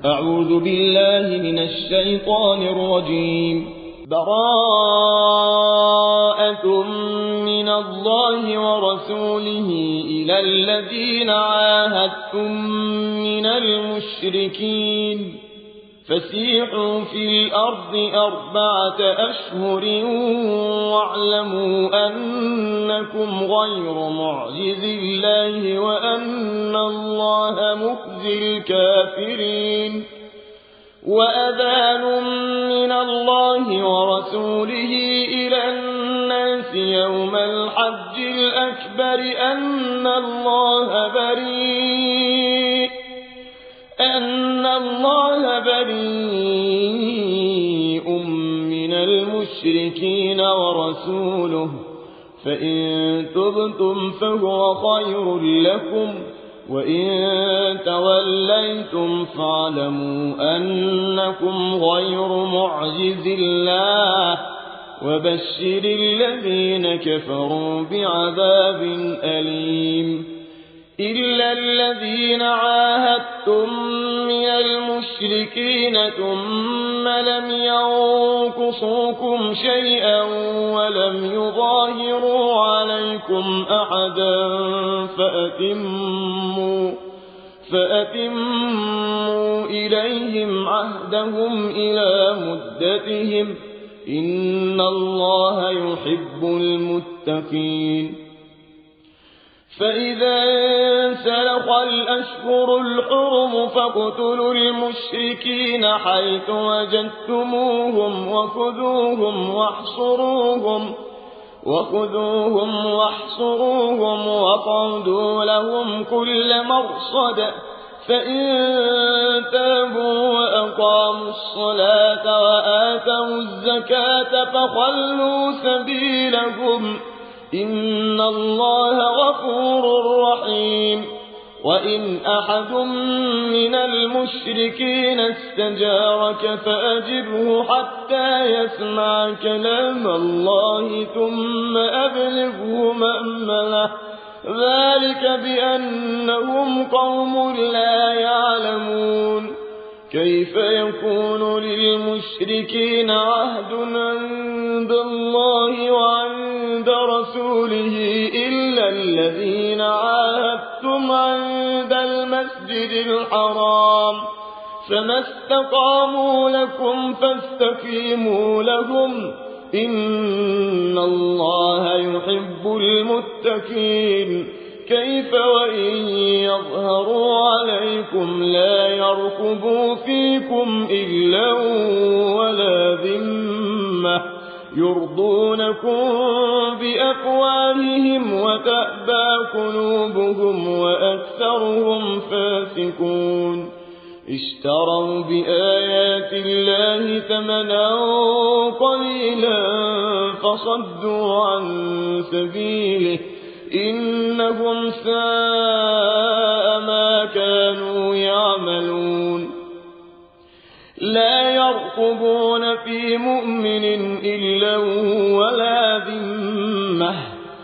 أعوذ بالله من الشيطان الرجيم. براءة من الله ورسوله إلى الذين عاهدتم من المشركين فسيحوا في الأرض 4 أشهر واعلموا أنكم غير معجز الله وأن الله مخزي الكافرين. وأذان من الله ورسوله إلى الناس يوم الحج الأكبر أن الله بريء من المشركين ورسوله فإن تبتم فهو خير لكم وإن توليتم فاعلموا أنكم غير معجز الله وبشر الذين كفروا بعذاب أليم. إلا الذين عاهدتم من المشركين ثم لم ينقصوكم شيئا ولم يظاهروا عليكم أحدا فأتموا إليهم عهدهم إلى مدتهم إن الله يحب المتقين. فإذا انسلخ الأشهر الحرم فاقتلوا المشركين حيث وجدتموهم وخذوهم واحصروهم واقعدوا لهم كل مرصد فإن تابوا وأقاموا الصلاة وآتوا الزكاة فخلوا سبيلهم إن الله غفور رحيم. وإن أحد من المشركين استجارك فأجره حتى يسمع كلام الله ثم أبلغه مأمنه ذلك بأنهم قوم لا يعلمون. كيف يكون للمشركين عهد عند الله وعند رسوله إلا الذين عاهدتم عند المسجد الحرام فما استقاموا لكم فاستقيموا لهم إن الله يحب المتقين. كيف وإن يظهروا عليكم لا يرقبوا فيكم إلا ولا ذمة يرضونكم بأفواههم وتأبى قلوبهم وأكثرهم فاسقون. اشتروا بآيات الله ثمنا قليلا فصدوا عن سبيله إنهم ساء ما كانوا يعملون. لا يرقبون في مؤمن إلا ولا ذمة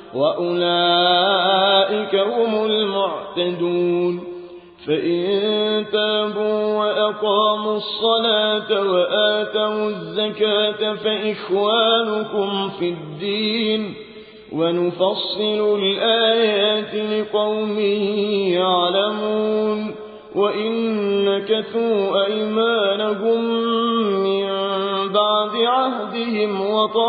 وأولئك هم المعتدون. فإن تابوا وأقاموا الصلاة وآتوا الزكاة فإخوانكم في الدين ونفصل الآيات لقوم يعلمون. وإن نكثوا أيمانهم من بعد عهدهم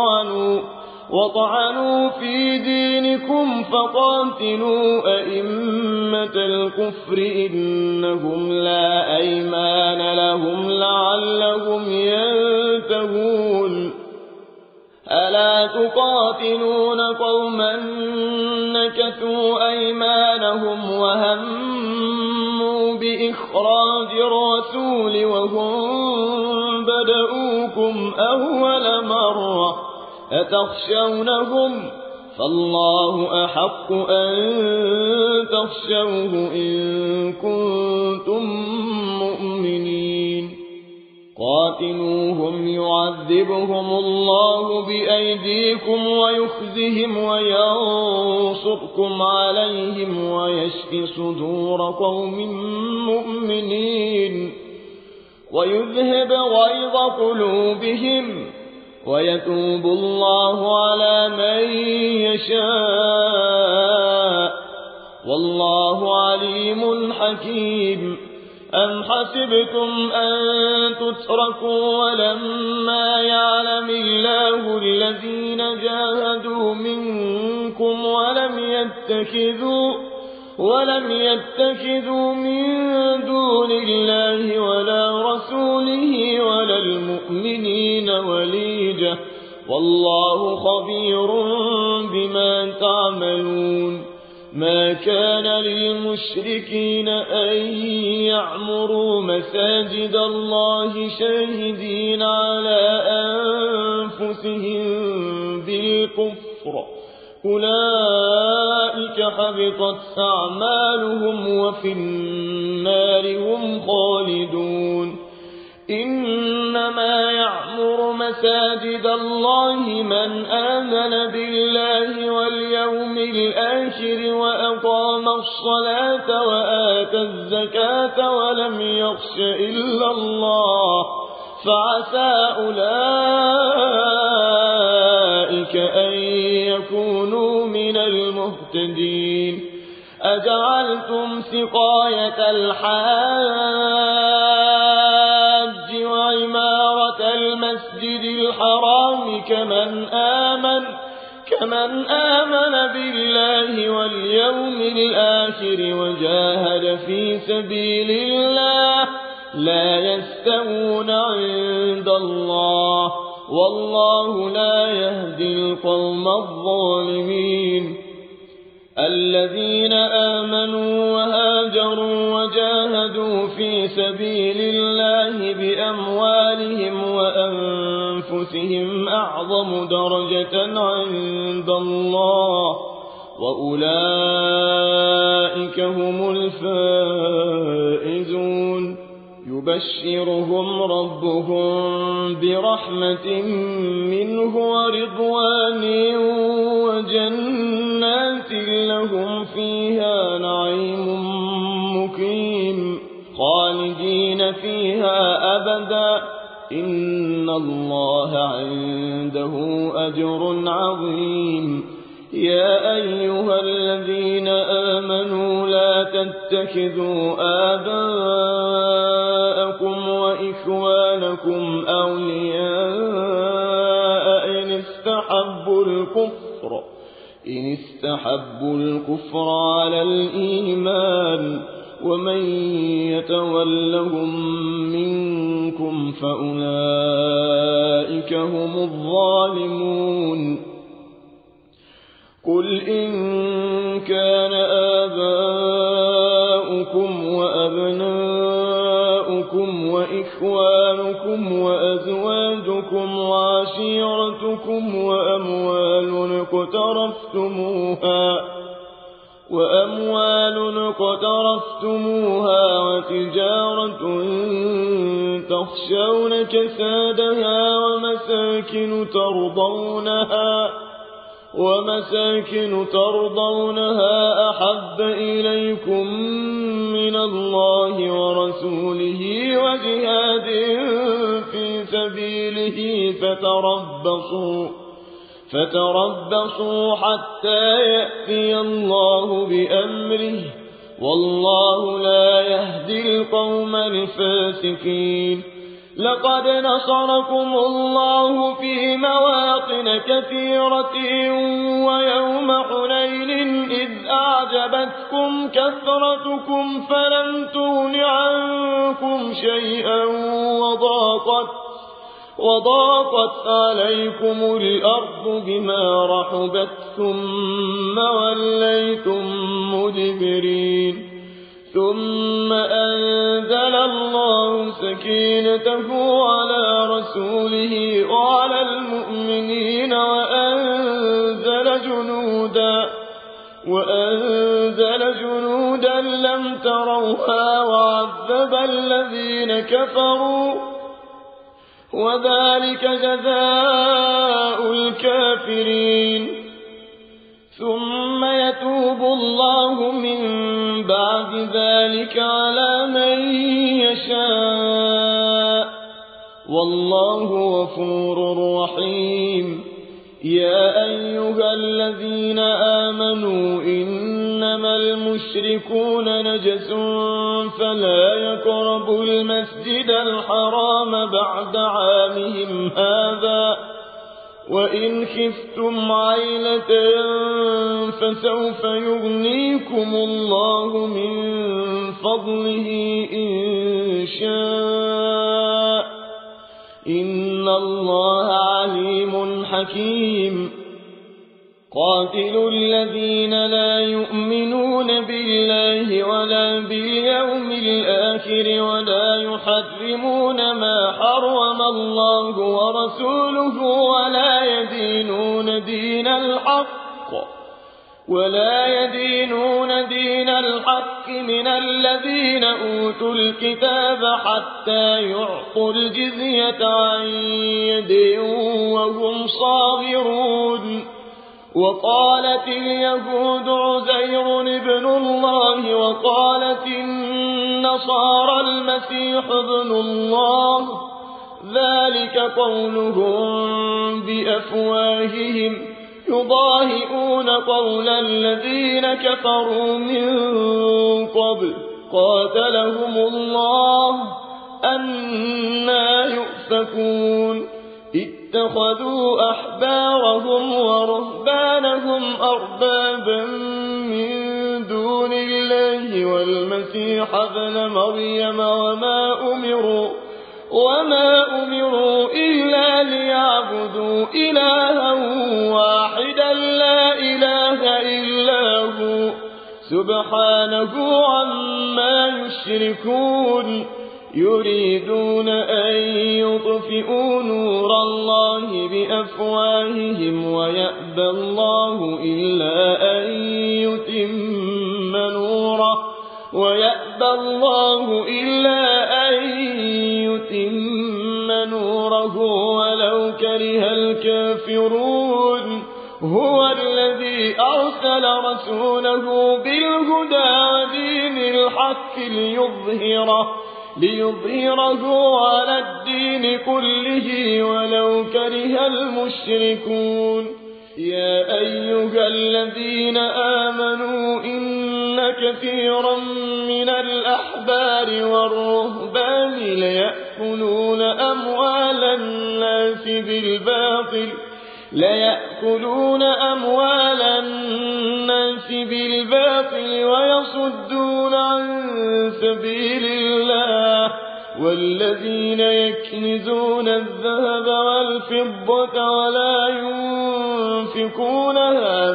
وطعنوا في دينكم فقاتلوا أئمة الكفر إنهم لا أيمان لهم لعلهم ينتهون. ألا تقاتلون قوما نكثوا أيمانهم وهموا بإخراج الرسول وهم بدؤوكم أول مرة أتخشونهم فالله أحق أن تخشوه إن كنتم مؤمنين. قاتلوهم يعذبهم الله بأيديكم ويخزهم وينصركم عليهم ويشف صدور قوم مؤمنين. ويذهب غيظ قلوبهم ويتوب الله على من يشاء والله عليم حكيم. أم حسبتم أن تتركوا ولما يعلم الله الذين جاهدوا منكم ولم يتخذوا من دون الله ولا رسوله ولا المؤمنين وليجة والله خبير بما تعملون. ما كان للمشركين أن يعمروا مساجد الله شاهدين على أنفسهم بالكفر أولئك حبطت أعمالهم وفي النار هم خالدون. إنما يعمر مساجد الله من آمن بالله واليوم الآخر وأقام الصلاة وآتى الزكاة ولم يخش إلا الله فعسى أولئك أن يكونوا من المهتدين. أجعلتم سقاية الحاج وعمارة المسجد الحرام كمن آمن بالله واليوم الآخر وجاهد في سبيل الله لا يستوون عند الله والله لا يهدي القوم الظالمين. الذين آمنوا وهاجروا وجاهدوا في سبيل الله بأموالهم وأنفسهم أعظم درجة عند الله وأولئك هم الفائزون. يبشرهم ربهم برحمة منه ورضوان وجنات لهم فيها نعيم مقيم خالدين فيها أبدا إن الله عنده أجر عظيم. يا أيها الذين آمنوا لا تتخذوا آباءكم وإخوانكم أولياء إن استحبوا الكفر على الإيمان ومن يتولهم منكم فأولئك هم الظالمون. قل إن كان آباؤكم وأبناؤكم وإخوانكم وأزواجكم وعشيرتكم وأموال اقترفتموها وتجارة تخشون كسادها ومساكن ترضونها أحب إليكم من الله ورسوله وجهاد في سبيله فتربصوا حتى يأتي الله بأمره والله لا يهدي القوم الفاسقين. لقد نصركم الله في مواطن كثيرة ويوم حنين إذ أعجبتكم كثرتكم فلم تغن عنكم شيئا وضاقت عليكم الأرض بما رحبت ثم وليتم مدبرين. ثم أنزل الله سكينته على رسوله وعلى المؤمنين وأنزل جنودا لم تروها وعذب الذين كفروا وذلك جزاء الكافرين. ثم يتوب الله من بعد ذلك على من يشاء والله غفور رحيم. يا أيها الذين آمنوا إنما المشركون نجس فلا يقربوا المسجد الحرام بعد عامهم هذا، وإن خفتم عيلة فسوف يغنيكم الله من فضله إن شاء، إن الله عليم حكيم. قاتلوا الذين لا يؤمنون بالله ولا باليوم الآخر ولا يحرمون ما حرم الله ورسوله ولا يدينون دين الحق من الذين أوتوا الكتاب حتى يعطوا الجزية عن يد وهم صاغرون. وقالت اليهود عزير ابن الله وقالت النصارى المسيح ابن الله، ذلك قولهم بأفواههم يضاهئون قول الذين كفروا من قبل قاتلهم الله أنى يؤفكون. اتخذوا أحبارهم ورهبانهم أربابا من دون الله والمسيح ابن مريم وما أمروا إلا ليعبدوا إلها واحدا لا إله إلا هو سبحانه عما يشركون. يريدون أن يطفئوا نور الله بأفواههم ويأبى الله إلا أن يتم نوره ولو كره الكافرون. هو الذي أرسل رسوله بالهدى ودين الحق ليظهره على الدين كله ولو كره المشركون. يا أيها الذين آمنوا إن كثيرا من الأحبار والرهبان ليأكلون أموال الناس بالباطل ويصدون عن سبيل الله. والذين يكنزون الذهب والفضة ولا ينفقونها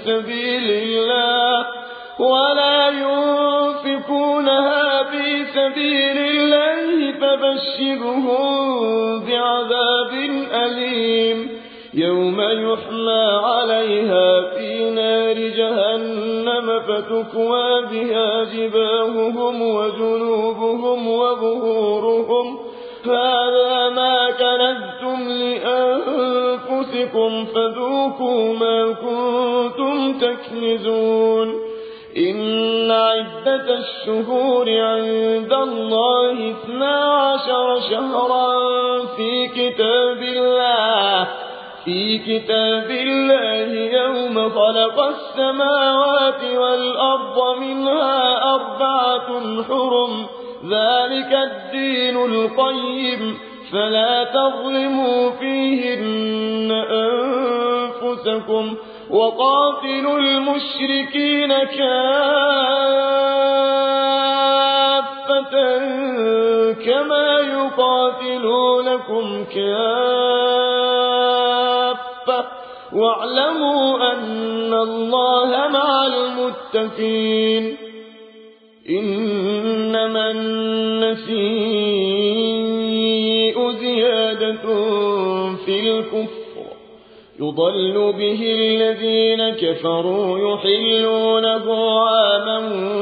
في سبيل الله فبشرهم بعذاب أليم يوم يحمى عليها في نار جهنم فتكوى بها جباههم وجنوبهم وظهورهم هذا ما كنزتم لأنفسكم فذوقوا ما كنتم تكنزون. إن عدة الشهور عند الله 12 شهرا في كتاب الله يوم خلق السماوات والأرض منها 4 حرم ذلك الدين القيم فلا تظلموا فيهن أنفسكم وقاتلوا المشركين كافة كما يقاتلونكم كافة واعلموا أن الله مع المتقين. إنما النسيء زيادة في الكفر يضل به الذين كفروا يحلونه عاما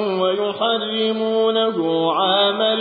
ويحرمونه عاما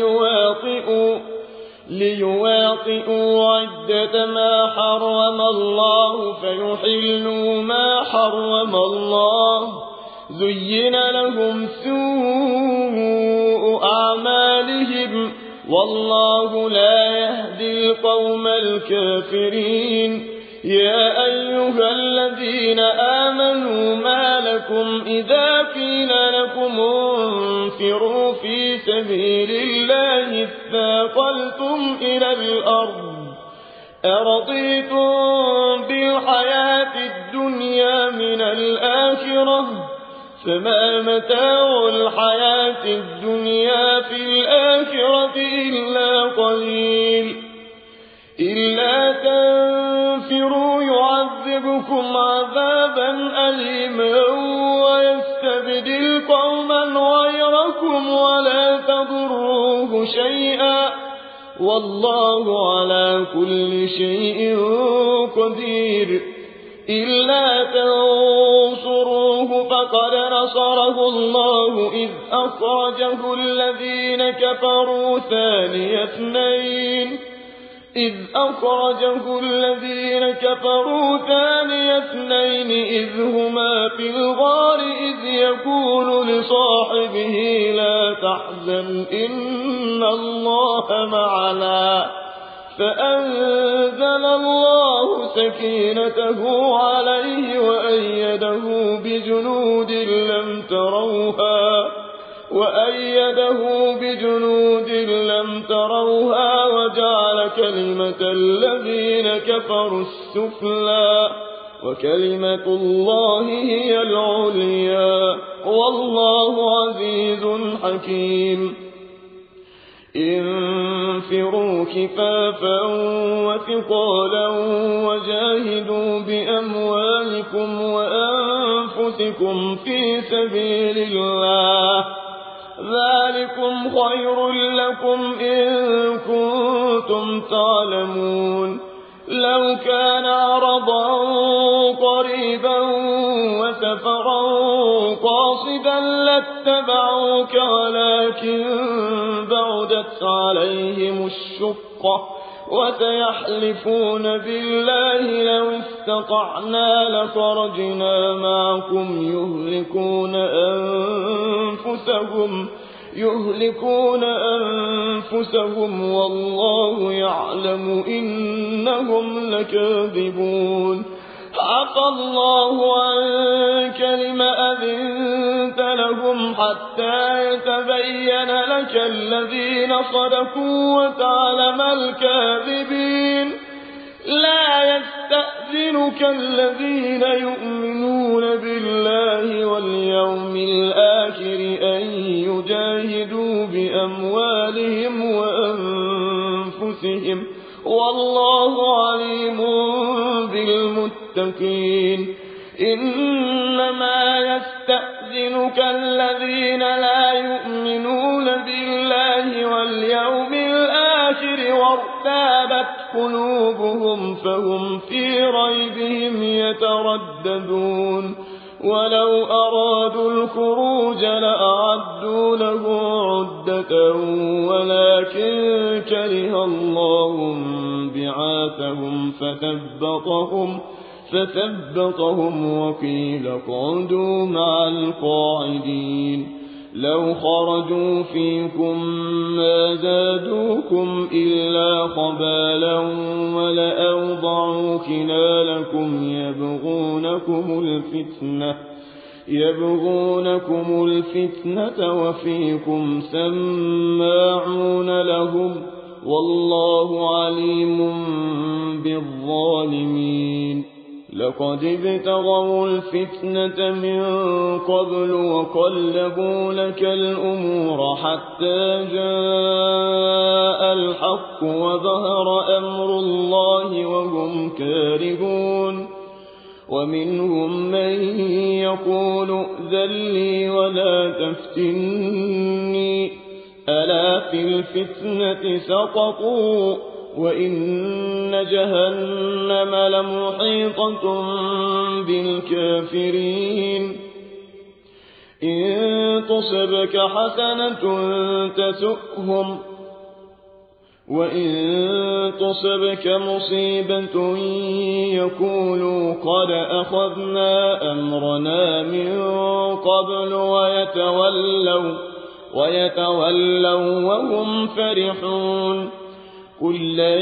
ليواطئوا عدة ما حرم الله فيحلوا ما حرم الله. زين لهم سوء أعمالهم والله لا يهدي القوم الكافرين يا أيها الذين آمنوا ما لكم إذا قيل لكم انفروا في سبيل الله اثاقلتم إلى الأرض أرضيتم بالحياة الدنيا من الآخرة فما متاع الحياة الدنيا في الآخرة إلا قليل إلا تنفروا يعذبكم عذابا أليما ويستبدل قوما غيركم ولا تضروه شيئا والله على كل شيء قدير إلا تنصروه فقد نصره الله إذ أخرجه الذين كفروا ثاني اثنين إذ هما في الغار إذ يقول لصاحبه لا تحزن إن الله معنا فأنزل الله سكينته عليه وأيده بجنود لم تروها وجعل كلمة الذين كفروا السفلى وكلمة الله هي العليا والله عزيز حكيم انفروا كفافا وثقالا وجاهدوا بأموالكم وأنفسكم في سبيل الله ذلكم خير لكم إن كنتم تعلمون لو كان عرضا قريبا وسفرا قاصدا لاتبعوك ولكن بعدت عليهم الشقة وسيحلفون بالله لو استطعنا لخرجنا معكم يهلكون أنفسهم والله يعلم إنهم لكاذبون عفى الله عنك لم أذنت لهم حتى يتبين لك الذين صدقوا وتعلم الكاذبين لا يستأذنك الذين يؤمنون بالله واليوم الآخر أن يجاهدوا بأموالهم وأنفسهم والله عليم بالمتقين إنما يستأذنك الذين لا يؤمنون بالله واليوم الآخر وارتابت قلوبهم فهم في ريبهم يترددون ولو أرادوا الخروج لأعدوا له عدة ولكن كره الله بعاثهم فثبطهم وقيل اقعدوا مع القاعدين لو خرجوا فيكم ما زادوكم إلا خبالا ولأوضعوا خلالكم يبغونكم الفتنة وفيكم سماعون لهم والله عليم بالظالمين لقد ابتغوا الفتنة من قبل وقلبوا لك الأمور حتى جاء الحق وظهر أمر الله وهم كارهون ومنهم من يقول ائذن لي ولا تفتني ألا في الفتنة سقطوا وإن جهنم لمحيطة بالكافرين إن تصبك حسنة تسؤهم وإن تصبك مصيبة يقولوا قد أخذنا أمرنا من قبل ويتولوا وهم فرحون قل لن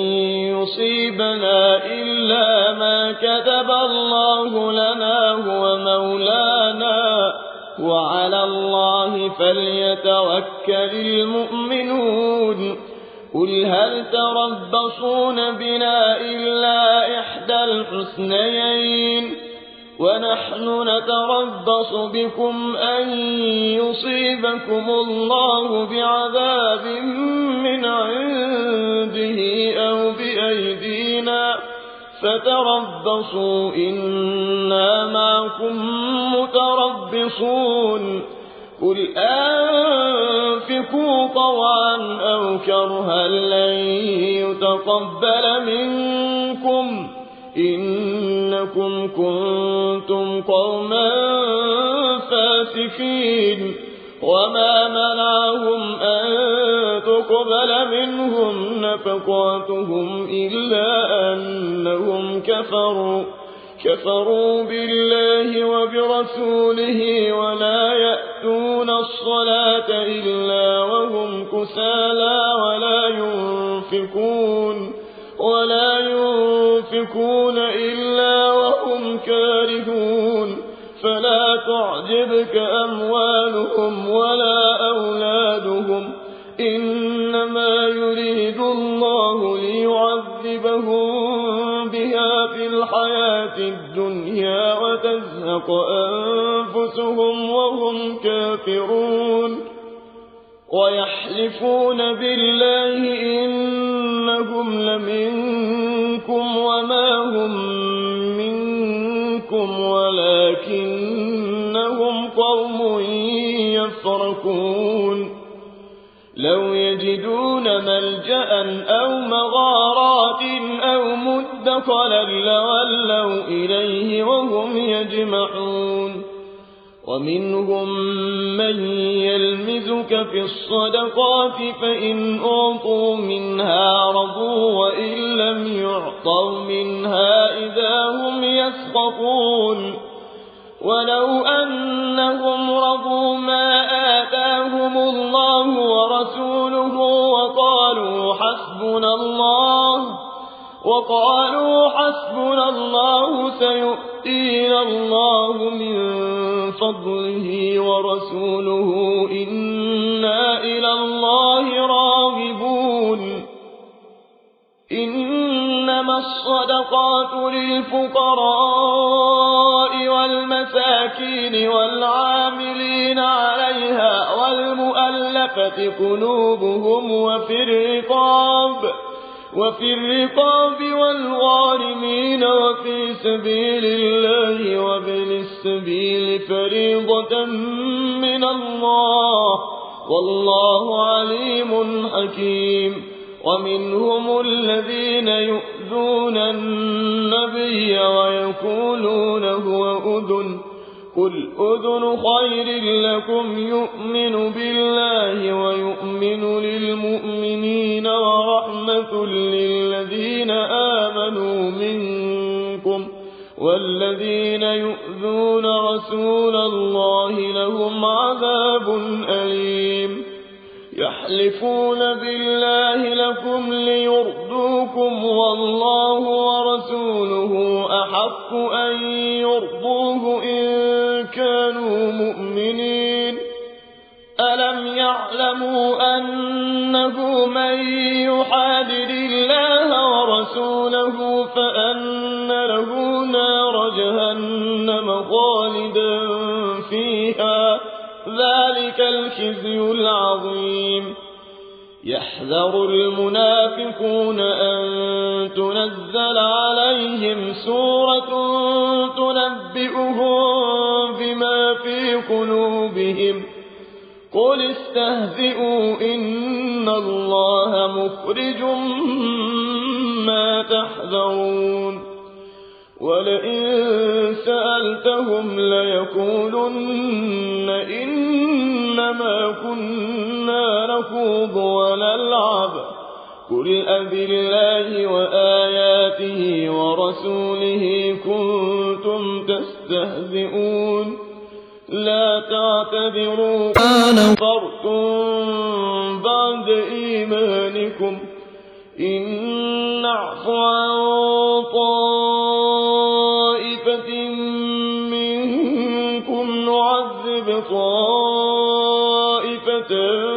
يصيبنا إلا ما كتب الله لنا هو مولانا وعلى الله فليتوكل المؤمنون قل هل تربصون بنا إلا إحدى الحسنيين ونحن نتربص بكم أن يصيبكم الله بعذاب من عنده أو بأيدينا فتربصوا إنا معكم متربصون قل أنفقوا طوعا أو كرها لن يتقبل منكم إنكم كنتم قوما فاسقين وما منعهم أن تقبل منهم نفقاتهم إلا أنهم كفروا بالله وبرسوله ولا يأتون الصلاة إلا وهم كسالى ولا ينفقون إلا وهم كارهون فلا تعجبك أموالهم ولا أولادهم إنما يريد الله ليعذبهم بها في الحياة الدنيا وتزهق أنفسهم وهم كافرون ويحلفون بالله إنهم لمنكم وما هم منكم ولكنهم قوم يفرقون لو يجدون ملجأ أو مغارات أو مدخلا لولوا إليه وهم يجمعون ومنهم من يلمزك في الصدقات فإن أعطوا منها رضوا وإن لم يعطوا منها إذا هم يسخطون ولو أنهم رضوا ما آتاهم الله ورسوله وقالوا حسبنا الله سيؤتينا الله من فضله ورسوله إنا إلى الله راغبون إنما الصدقات للفقراء والمساكين والعاملين عليها والمؤلفة قلوبهم وفي الرقاب والغارمين وفي سبيل الله وابن السبيل فريضة من الله والله عليم حكيم ومنهم الذين يؤذون النبي ويقولون هو أذن قل أذن خير لكم يؤمن بالله ويؤمن للمؤمنين ورحمة للذين آمنوا منكم والذين يؤذون رسول الله لهم عذاب أليم يحلفون بالله لكم ليرضوكم والله ورسوله أحق أن يرضوه إن كانوا مؤمنين ألم يعلموا أنه من يحادد الله ورسوله فأن له نار جهنم خالدا فيها ذلك الخزي العظيم يحذر المنافقون أن تنزل عليهم سورة تنبئهم بما في قلوبهم قل استهزئوا إن الله مخرج ما تحذرون ولئن سألتهم ليقولن إنما كنا نخوض ونلعب قل أبالله وآياته ورسوله كنتم تستهزئون لا تعتذروا كفرتم بعد إيمانكم إن نعف عن طائفة منكم نعذب طائفة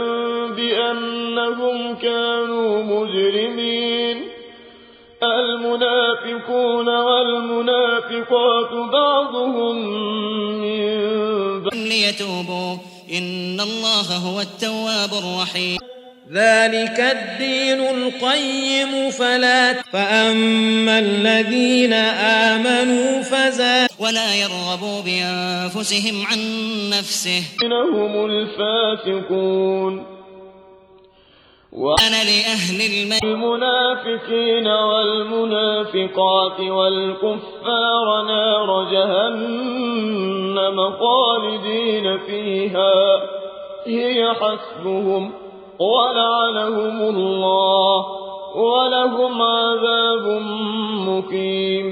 بأنهم كانوا مجرمين المنافقون والمنافقات بعضهم من بعض ليتوبوا إن الله هو التواب الرحيم ذلك الدين القيم فأما الذين آمنوا ولا يرغبوا بأنفسهم عن نفسه هم الفاسقون وأنا لأهل المنافقين والمنافقات والكفار نار جهنم خالدين فيها هي حسبهم ولعنهم الله ولهم عذاب مقيم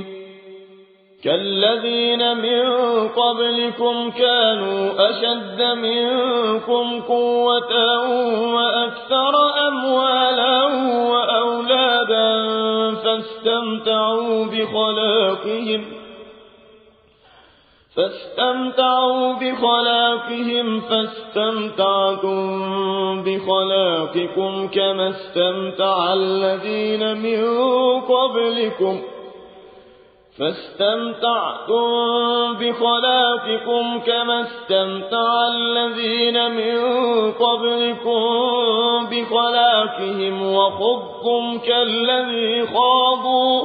كالذين من قبلكم كانوا أشد منكم قوة وأكثر أموالا وأولادا فاستمتعوا بخلاقهم فاستمتعتم بخلاقكم كما استمتع الذين من قبلكم بخلاقهم وخضتم كالذي خاضوا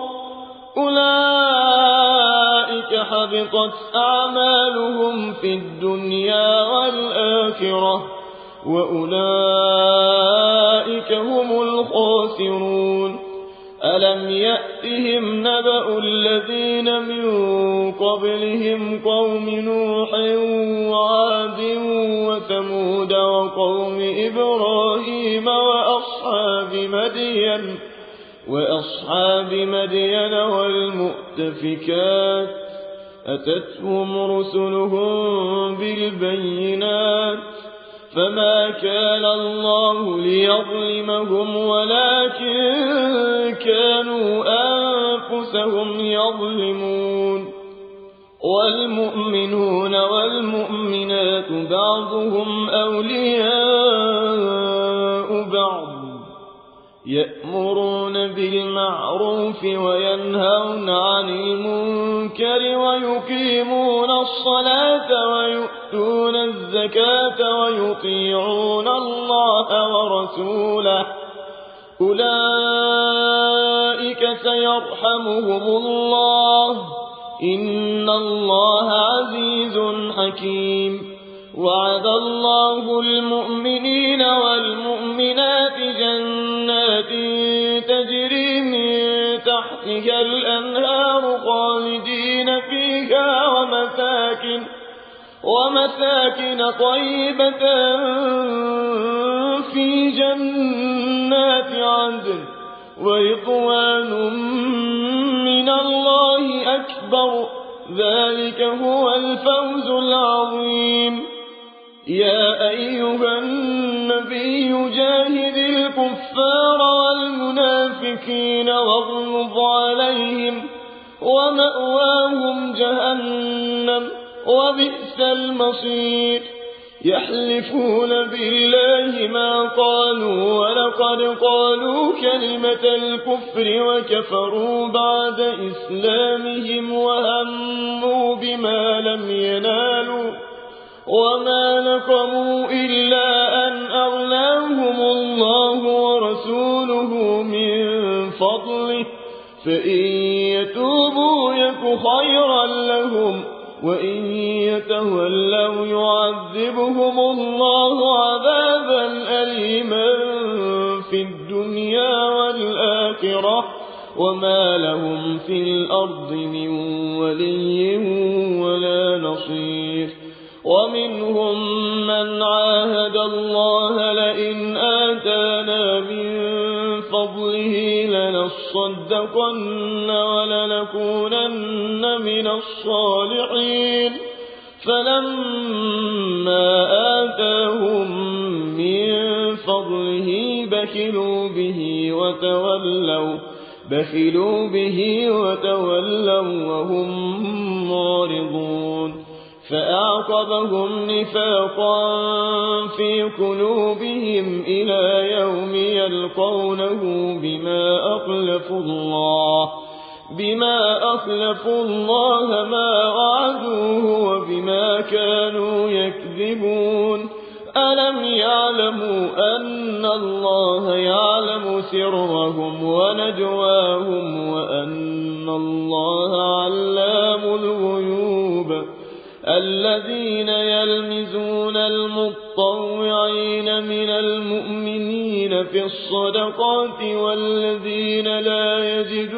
أولئك حبطت أعمالهم في الدنيا والآخرة وأولئك هم الخاسرون ألم يأتهم نبأ الذين من قبلهم قوم نوح وعاد وثمود وقوم إبراهيم وأصحاب مدين والمؤتفكات أتتهم رسلهم بالبينات فما كان الله ليظلمهم ولكن كانوا أنفسهم يظلمون والمؤمنون والمؤمنات بعضهم أولياء بعض يأمرون بالمعروف وينهون عن المنكر ويقيمون الصلاة ويؤتون الزكاة ويطيعون الله ورسوله أولئك سيرحمهم الله إن الله عزيز حكيم وعد الله المؤمنين والمؤمنات جنات تجري من تحتها الأنهار خالدين فيها ومساكن طيبة في جنات عدن ورضوان من الله أكبر ذلك هو الفوز العظيم يا أيها النبي جاهد الكفار والمنافقين واغلظ عليهم ومأواهم جهنم وبئس المصير يحلفون بالله ما قالوا ولقد قالوا كلمة الكفر وكفروا بعد إسلامهم وهموا بما لم ينالوا وما نقموا إلا أن أغناهم الله ورسوله من فضله فإن يتوبوا يك خيرا لهم وإن يتولوا يعذبهم الله عذابا أليما في الدنيا والآخرة وما لهم في الأرض من ولي ولا نصير ومنهم من عاهد الله لئن آتانا من فضله لنصدقن ولنكونن من الصالحين فلما آتاهم من فضله بخلوا به وتولوا وهم معرضون فأعقبهم نفاقا في قلوبهم إلى يوم يلقونه بما أخلفوا الله ما وعدوه وبما كانوا يكذبون ألم يعلموا أن الله يعلم سرهم ونجواهم وأن الله علام الغيوب الذين يلمزون المطوعين من المؤمنين في الصدقات والذين لا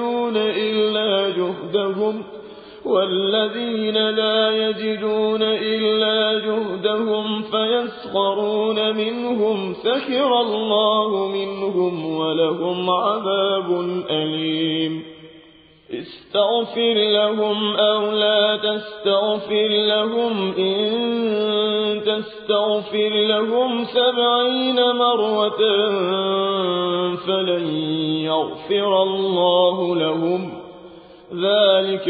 يجدون إلا جهدهم فيسخرون منهم سخر الله منهم ولهم عذاب أليم استغفر لهم أو لا تستغفر لهم إن تستغفر لهم 70 مرة فلن يغفر الله لهم ذلك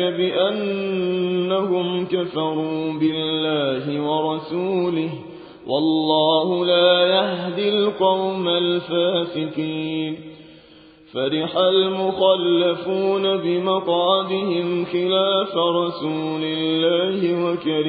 بأنهم كفروا بالله ورسوله والله لا يهدي القوم الفاسقين فرح المخلفون بمقعدهم خلاف رسول الله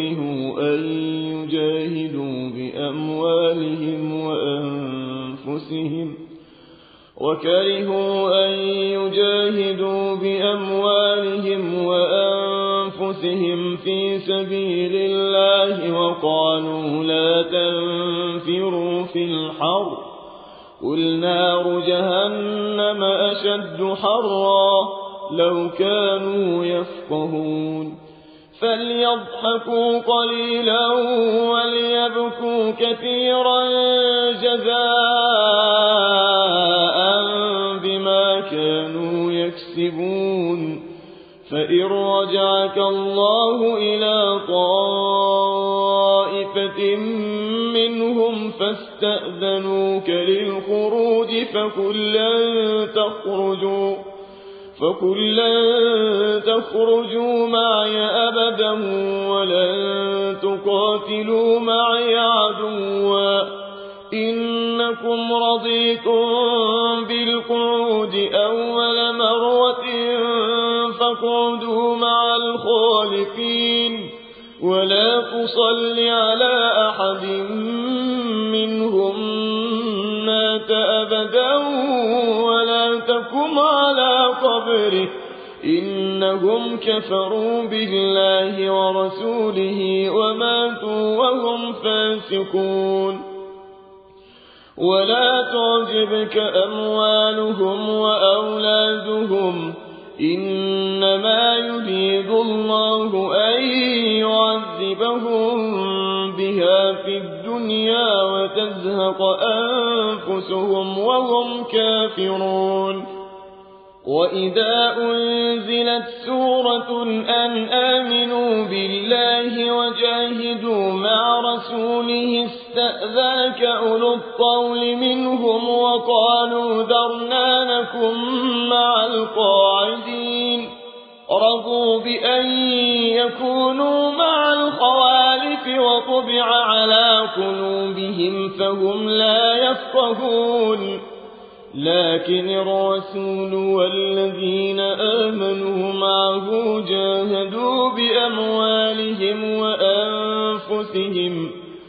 وكرهوا أن يجاهدوا بأموالهم وأنفسهم في سبيل الله وقالوا لا تنفروا في الحر قل نار جهنم أشد حرا لو كانوا يفقهون فليضحكوا قليلا وليبكوا كثيرا جزاء بما كانوا يكسبون فإن رجعك الله إلى طائفة منهم فاستأذنوك للخروج فقل لن تخرجوا معي أبدا ولن تقاتلوا معي عدوا إنكم رضيتم بالقعود أول مرة فاقعدوا مع الخالفين ولا تصل على أحد منهم مات أبدا ولا تقم على قبره إنهم كفروا بالله ورسوله وماتوا وهم فاسقون ولا تعجبك أموالهم وأولادهم إنما يريد الله أن يعذبهم بها في الدنيا وتزهق أنفسهم وهم كافرون وإذا أنزلت سورة أن آمنوا بالله وجاهدوا مع رسوله استأذنك أولو الطول منهم وقالوا ذرنا نكن مع القاعدين رضوا بأن يكونوا مع الخوالف وطبع على قلوبهم فهم لا يفقهون لكن الرسول والذين آمنوا معه جاهدوا بأموالهم وأنفسهم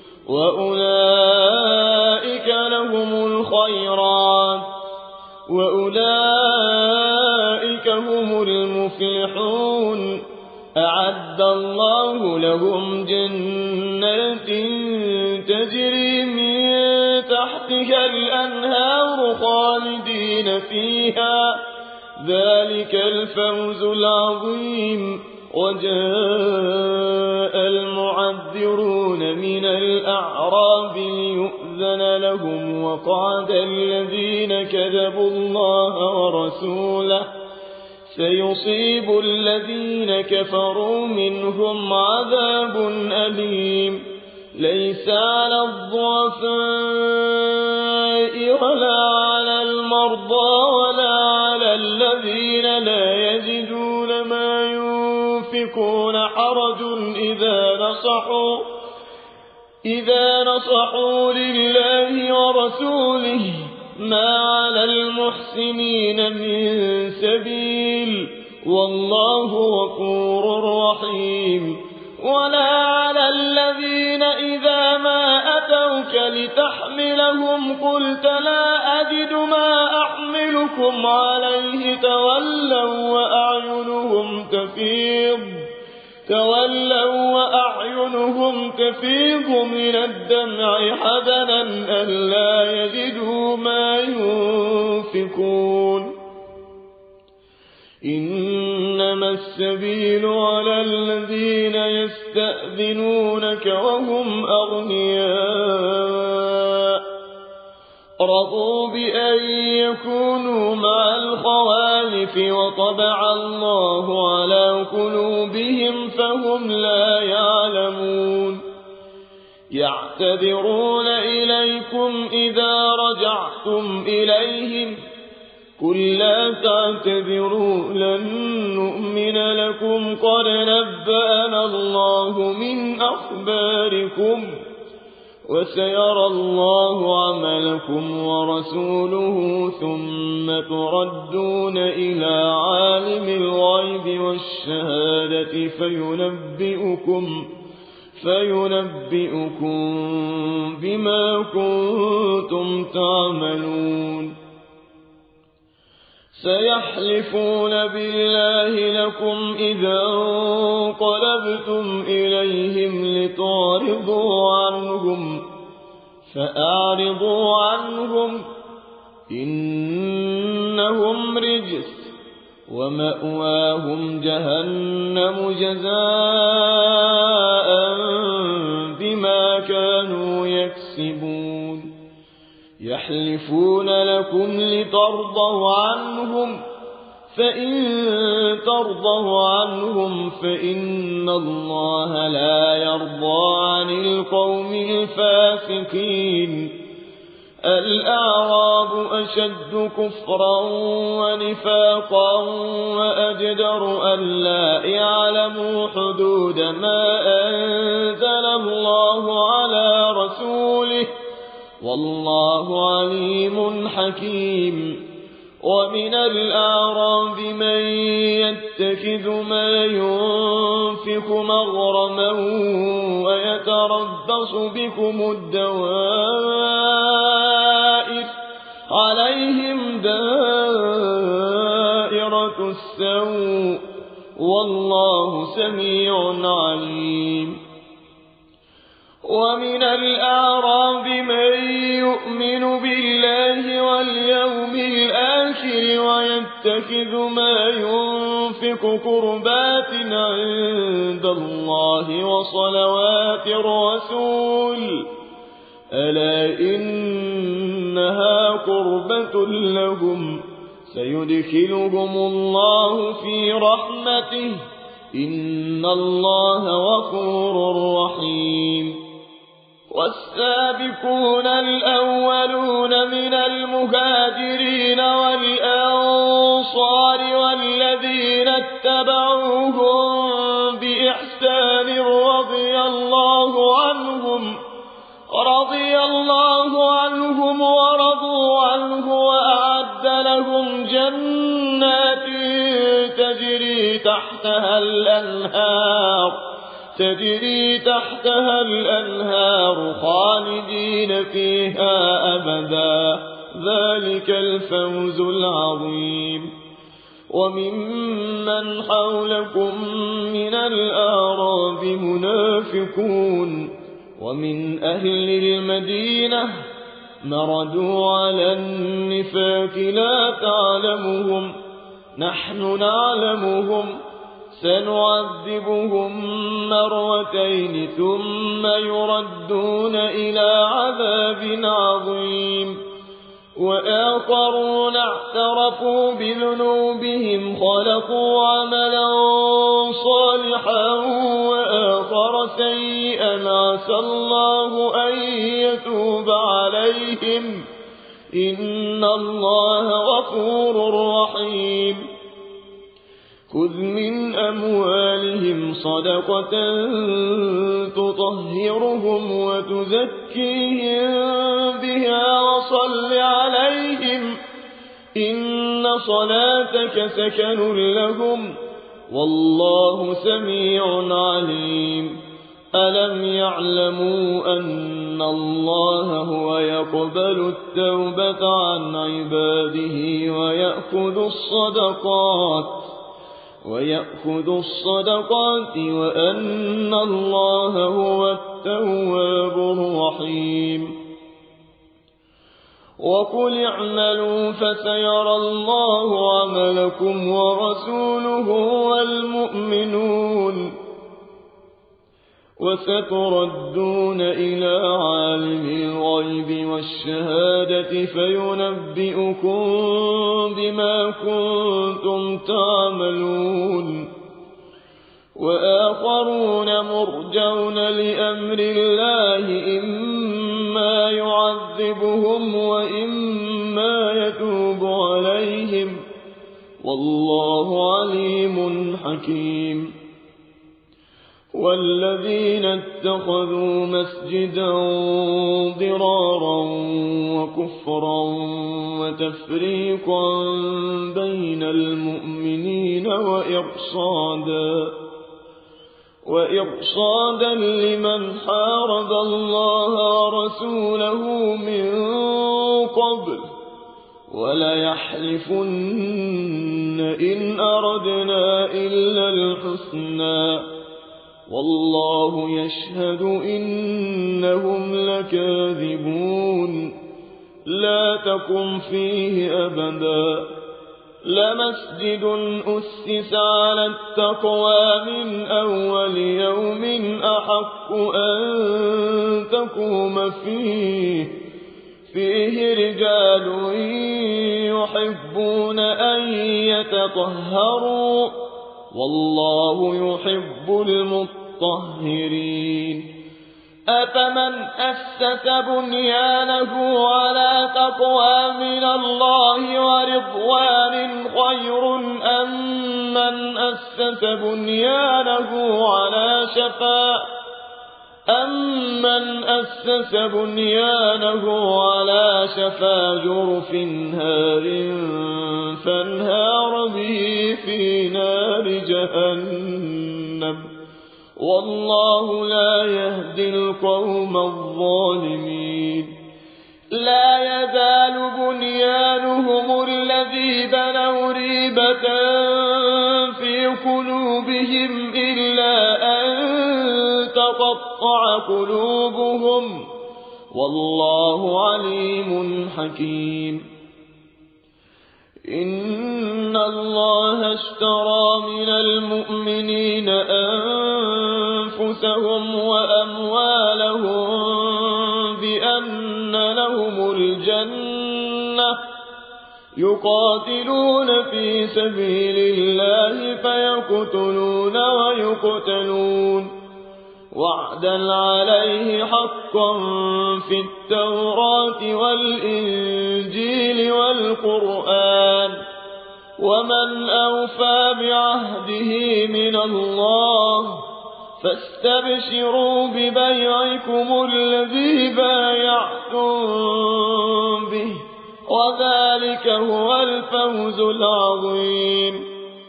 وأولئك لهم الخيرات وأولئك هم المفلحون أعد الله لهم جنات تجري من تحتها الأنهار خالدين فيها ذلك الفوز العظيم وجاء المعذرون من الأعراب ليؤذن لهم وقعد الذين كذبوا الله ورسوله سيصيب الذين كفروا منهم عذاب أليم ليس على الضعفاء ولا على المرضى ولا على الذين لا يجدون ما ينفقون حرج إذا نصحوا لله ورسوله ما على المحسنين من سبيل والله غفور رحيم ولا على الذين إذا ما أتوك لتحملهم قلت لا أجد ما أحملكم عليه تولوا وأعينهم تفيض من الدمع حزنا ألا يجدوا ما ينفقون إنما السبيل على الذين يستأذنونك وهم أغنياء رضوا بأن يكونوا مع الخوالف وطبع الله على قلوبهم فهم لا يعلمون يعتذرون إليكم إذا رجعتم إليهم قل لا تعتذروا لن نؤمن لكم قد نبأنا الله من أخباركم وسيرى الله عملكم ورسوله ثم تردون إلى عالم الغيب والشهادة فينبئكم بما كنتم تعملون سيحلفون بالله لكم إذا انقلبتم إليهم لتعرضوا عنهم فأعرضوا عنهم إنهم رجس ومأواهم جهنم جزاء بما كانوا يكسبون يحلفون لكم لترضوا عنهم فإن ترضوا عنهم فإن الله لا يرضى عن القوم الفاسقين الأعراب أشد كفرا ونفاقا وأجدر ألا يعلموا حدود ما أنزل الله على رسوله والله عليم حكيم ومن الأعراب من يتخذ ما ينفق مغرما ويتربص بكم الدوائر عليهم دائرة السوء والله سميع عليم ومن الأعراب من يؤمن بالله واليوم الآخر ويتخذ ما ينفق قربات عند الله وصلوات الرسول ألا إنها قربة لهم سيدخلهم الله في رحمته إن الله غفور رحيم والسابقون الأولون من المهاجرين والأنصار والذين اتبعوهم بإحسان رضي الله عنهم ورضوا عنه وأعد لهم جنات تجري تحتها الأنهار خالدين فيها أبدا ذلك الفوز العظيم وممن حولكم من الأعراب منافقون ومن أهل المدينة مردوا على النفاق لا تعلمهم نحن نعلمهم سنعذبهم مرتين ثم يردون إلى عذاب عظيم وآخرون اعترفوا بذنوبهم خلقوا عملا صالحا وآخر سيئا عسى الله أن يتوب عليهم إن الله غفور رحيم خذ من أموالهم صدقة تطهرهم وتزكيهم بها وصل عليهم إن صلاتك سكن لهم والله سميع عليم ألم يعلموا أن الله هو يقبل التوبة عن عباده ويأخذ الصدقات وأن الله هو التواب الرحيم وقل اعملوا فسيرى الله عملكم ورسوله والمؤمنون وستردون إلى عالم الغيب والشهادة فينبئكم بما كنتم تعملون وآخرون مرجون لأمر الله إما يعذبهم وإما يتوب عليهم والله عليم حكيم والذين اتخذوا مسجدا ضرارا وكفرا وتفريقا بين المؤمنين وإرصادا لمن حارب الله ورسوله من قبل وليحلفن إن أردنا إلا الحسنى والله يشهد إنهم لكاذبون لا تقم فيه أبدا لمسجد أسس على التقوى من أول يوم أحق أن تقوم فيه رجال يحبون أن يتطهروا والله يحب المطهرين أفمن أسس بنيانه على تقوى من الله ورضوان خير أم من أسس بنيانه على شفا جرف هار فانهار به في نار جهنم والله لا يهدي القوم الظالمين لا يزال بنيانهم الذي بنوا ريبة في قلوبهم إلا أن تقطع قلوبهم والله عليم حكيم إن الله اشترى من المؤمنين أنفسهم وأموالهم بأن لهم الجنة يقاتلون في سبيل الله فيقتلون ويقتلون وعدا عليه حقا في التوراة والإنجيل والقرآن ومن أوفى بعهده من الله فاستبشروا ببيعكم الذي بايعتم به وذلك هو الفوز العظيم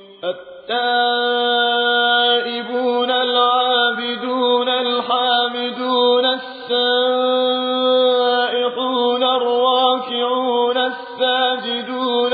التائبون العابدون الحامدون السائحون الراكعون الساجدون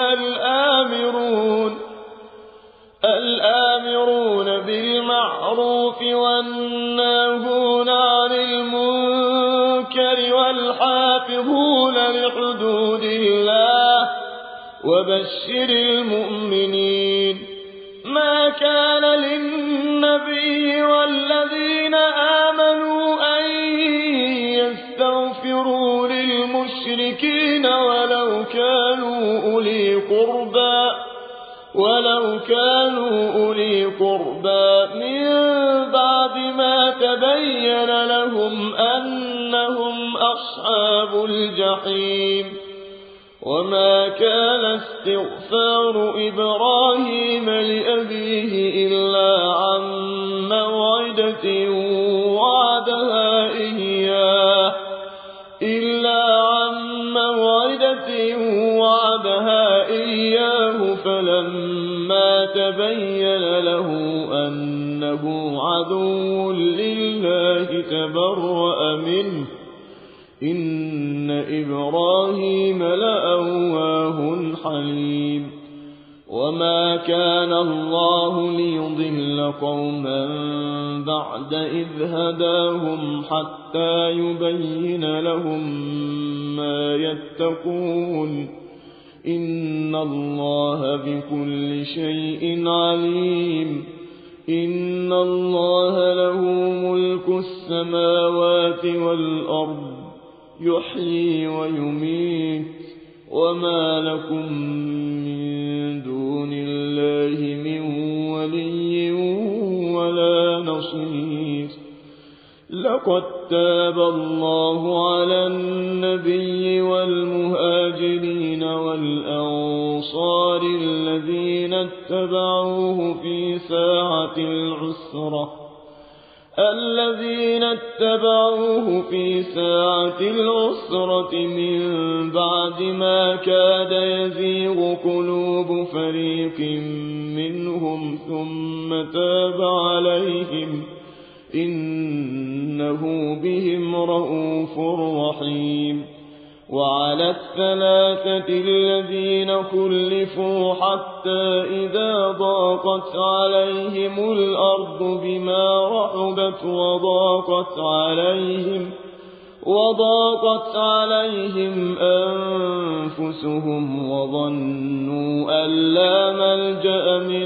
الآمرون بالمعروف والناهون عن المنكر والحافظون لحدود الله وبشر المؤمنين ما كان للنبي والذين آمنوا أن يستغفروا للمشركين المشركين ولو كانوا أولي قربى من بعد ما تبين لهم أنهم أصحاب الجحيم وما كان استغفار إبراهيم لأبيه إلا عن موعدة وعدها إياه فلما تبين له أنه عدو لله تبرأ منه إن إبراهيم لأواه حليم وما كان الله ليضل قوما بعد إذ هداهم حتى يبين لهم ما يتقون إن الله بكل شيء عليم إن الله له ملك السماوات والأرض يحيي ويميت وما لكم من دون الله من ولي ولا نصير لقد تاب الله على النبي والمهاجرين والأنصار الذين اتبعوه في ساعة العسرة من بعد ما كاد يزيغ قلوب فريق منهم ثم تاب عليهم إنه بهم رءوف رحيم وعلى الثلاثة الذين خلفوا حتى إذا ضاقت عليهم الأرض بما رحبت وضاقت عليهم أنفسهم وظنوا أن لا ملجأ من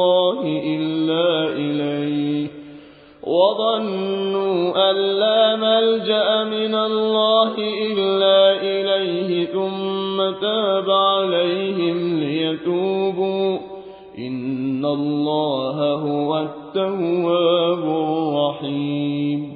الله إلا إليه ثم تاب عليهم ليتوبوا إن الله هو التواب الرحيم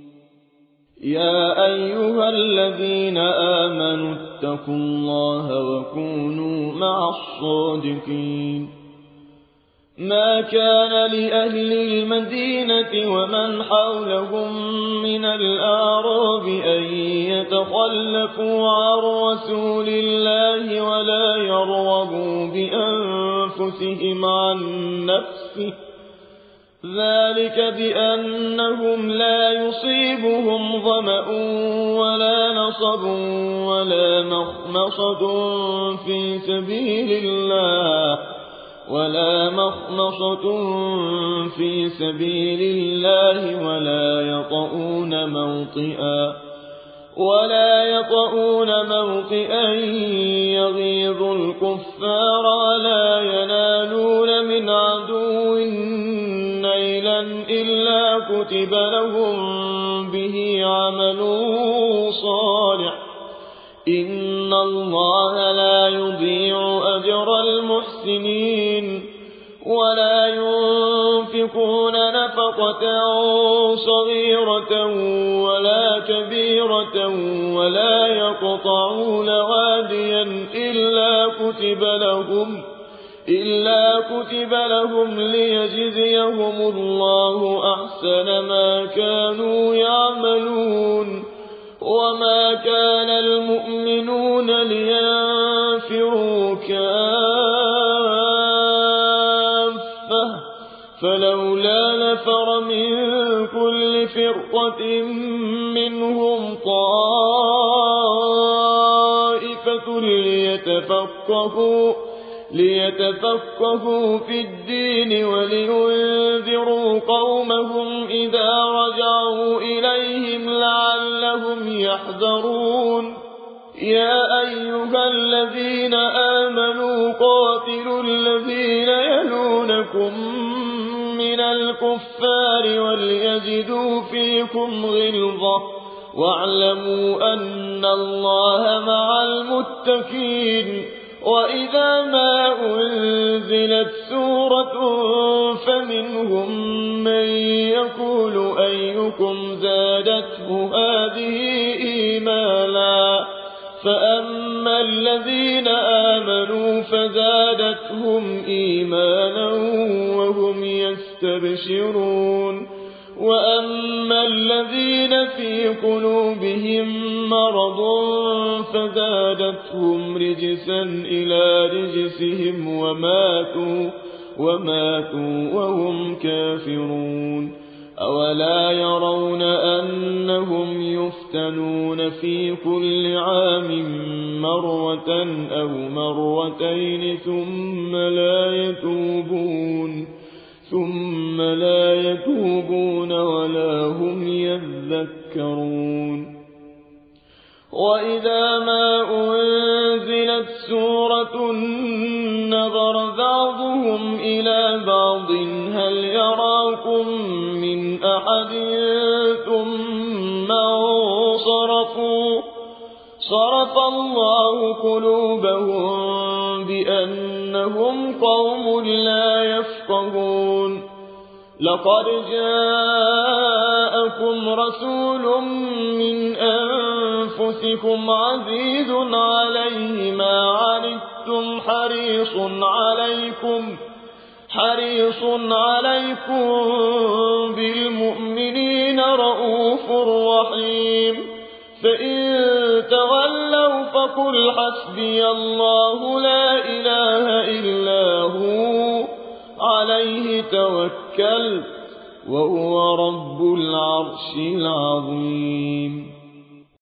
يا أيها الذين آمنوا اتقوا الله وكونوا مع الصادقين ما كان لأهل المدينة ومن حولهم من الأعراب أن يتخلفوا عن رسول الله ولا يرغبوا بأنفسهم عن نفسه ذلك بأنهم لا يصيبهم ظمأ ولا نصب ولا مخمصة في سبيل الله ولا يطؤون موطئا يغيظ الكفار ولا ينالون من عدو نيلا إلا كتب لهم به عمل صالح إن الله لا يضيع أجر المحسنين ولا ينفقون نفقة صغيرة ولا كبيرة ولا يقطعون واديا إلا كتب لهم ليجزيهم الله أحسن ما كانوا يعملون وما كان المؤمنون لينفروا كافة فلولا نفر من كل فرقة منهم طائفة ليتفقهوا في الدين ولينذروا قومهم إذا رجعوا إليهم لعلهم يحذرون يا أيها الذين آمنوا قاتلوا الذين يلونكم من الكفار وليجدوا فيكم غلظة واعلموا أن الله مع المتقين. وإذا ما أنزلت سورة فمنهم من يقول أيكم زادته هذه إيمانا فأما الذين آمنوا فزادتهم إيمانا وهم يستبشرون وأما الذين في قلوبهم مرض فزادتهم رجسا إلى رجسهم وماتوا وهم كافرون. أولا يرون أنهم يفتنون في كل عام مرة أو مرتين ثم لا يتوبون ولا هم يذكرون. وإذا ما أنزلت سورة نظر بعضهم إلى بعض هل يراكم من أحد ثم انصرفوا صرف الله قلوبهم بأنهم قوم لا يفقهون. لقد جاءكم رسول من أنفسكم عزيز عليه ما عنتم حريص عليكم بالمؤمنين رؤوف رحيم. فإن تولوا فقل حسبي الله لا إله إلا هو عليه توكلت وهو رب العرش العظيم.